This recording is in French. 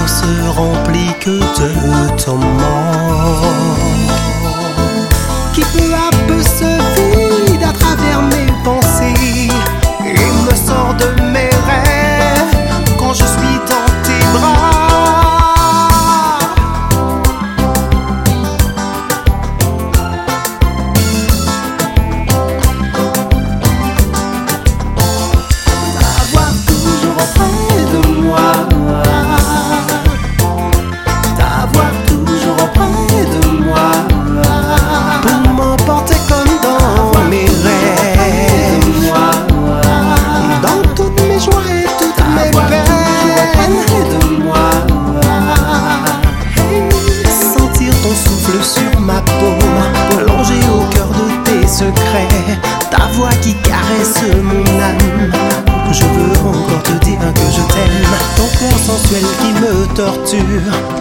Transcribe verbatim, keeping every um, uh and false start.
cœur se remplit que de ton manque, qui peu à peu se vide à travers mes pensées et me sort de mes rêves quand je suis dans tes bras. Ta voix qui caresse mon âme, je veux encore te dire que je t'aime. Ton corps sensuel qui me torture